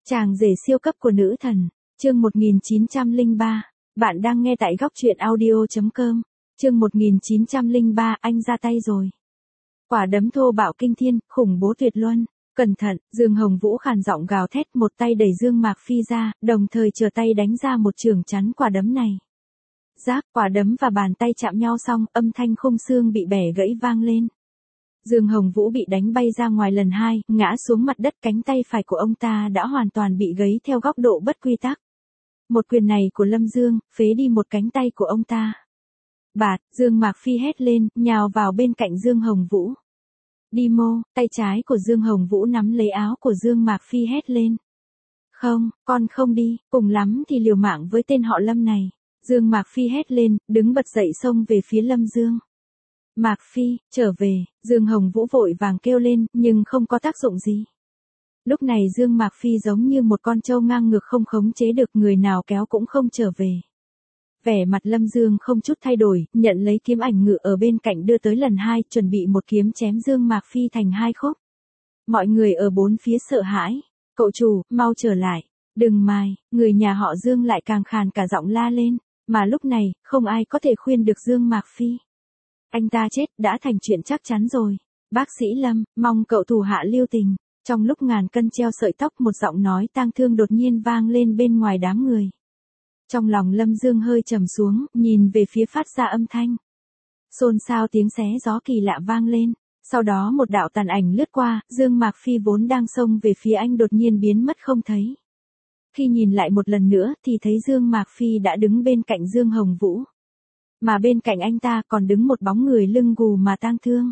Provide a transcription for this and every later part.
Chàng rể siêu cấp của nữ thần, chương 1903, bạn đang nghe tại góc truyện audio.com, chương 1903, anh ra tay rồi. Quả đấm thô bạo kinh thiên, khủng bố tuyệt luân, cẩn thận, Dương Hồng Vũ khàn giọng gào thét, một tay đẩy Dương Mạc Phi ra, đồng thời trở tay đánh ra một chưởng chắn quả đấm này. Rác, quả đấm và bàn tay chạm nhau xong, âm thanh khung xương bị bẻ gãy vang lên. Dương Hồng Vũ bị đánh bay ra ngoài lần hai, ngã xuống mặt đất, cánh tay phải của ông ta đã hoàn toàn bị gãy theo góc độ bất quy tắc. Một quyền này của Lâm Dương, phế đi một cánh tay của ông ta. Bạt, Dương Mạc Phi hét lên, nhào vào bên cạnh Dương Hồng Vũ. Đi mô, tay trái của Dương Hồng Vũ nắm lấy áo của Dương Mạc Phi hét lên. Không, con không đi, cùng lắm thì liều mạng với tên họ Lâm này. Dương Mạc Phi hét lên, đứng bật dậy xông về phía Lâm Dương. Mạc Phi, trở về, Dương Hồng Vũ vội vàng kêu lên, nhưng không có tác dụng gì. Lúc này Dương Mạc Phi giống như một con trâu ngang ngược không khống chế được, người nào kéo cũng không trở về. Vẻ mặt Lâm Dương không chút thay đổi, nhận lấy kiếm ảnh ngự ở bên cạnh đưa tới lần hai, chuẩn bị một kiếm chém Dương Mạc Phi thành hai khúc. Mọi người ở bốn phía sợ hãi. Cậu chủ, mau trở lại. Đừng mài, người nhà họ Dương lại càng khàn cả giọng la lên. Mà lúc này, không ai có thể khuyên được Dương Mạc Phi. Anh ta chết, đã thành chuyện chắc chắn rồi. Bác sĩ Lâm, mong cậu thủ hạ lưu tình. Trong lúc ngàn cân treo sợi tóc, một giọng nói tang thương đột nhiên vang lên bên ngoài đám người. Trong lòng Lâm Dương hơi trầm xuống, nhìn về phía phát ra âm thanh. Xôn xao tiếng xé gió kỳ lạ vang lên. Sau đó một đạo tàn ảnh lướt qua, Dương Mạc Phi vốn đang xông về phía anh đột nhiên biến mất không thấy. Khi nhìn lại một lần nữa thì thấy Dương Mạc Phi đã đứng bên cạnh Dương Hồng Vũ. Mà bên cạnh anh ta còn đứng một bóng người lưng gù mà tang thương.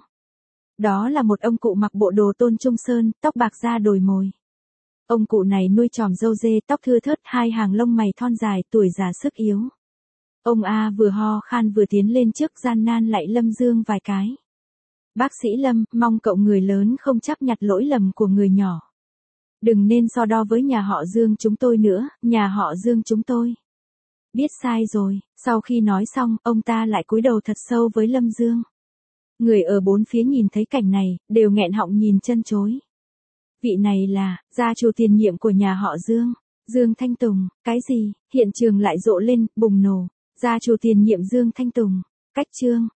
Đó là một ông cụ mặc bộ đồ Tôn Trung Sơn, tóc bạc da đồi mồi. Ông cụ này nuôi tròm râu dê, tóc thưa thớt, hai hàng lông mày thon dài, tuổi già sức yếu. Ông A vừa ho khan vừa tiến lên trước, gian nan lạy Lâm Dương vài cái. Bác sĩ Lâm, mong cậu người lớn không chấp nhặt lỗi lầm của người nhỏ. Đừng nên so đo với nhà họ Dương chúng tôi nữa, nhà họ Dương chúng tôi. Biết sai rồi. Sau khi nói xong, ông ta lại cúi đầu thật sâu với Lâm Dương. Người ở bốn phía nhìn thấy cảnh này, đều nghẹn họng nhìn chân chối. Vị này là gia chủ tiền nhiệm của nhà họ Dương, Dương Thanh Tùng. Cái gì? Hiện trường lại rộ lên, bùng nổ. Gia chủ tiền nhiệm Dương Thanh Tùng. Cách chương,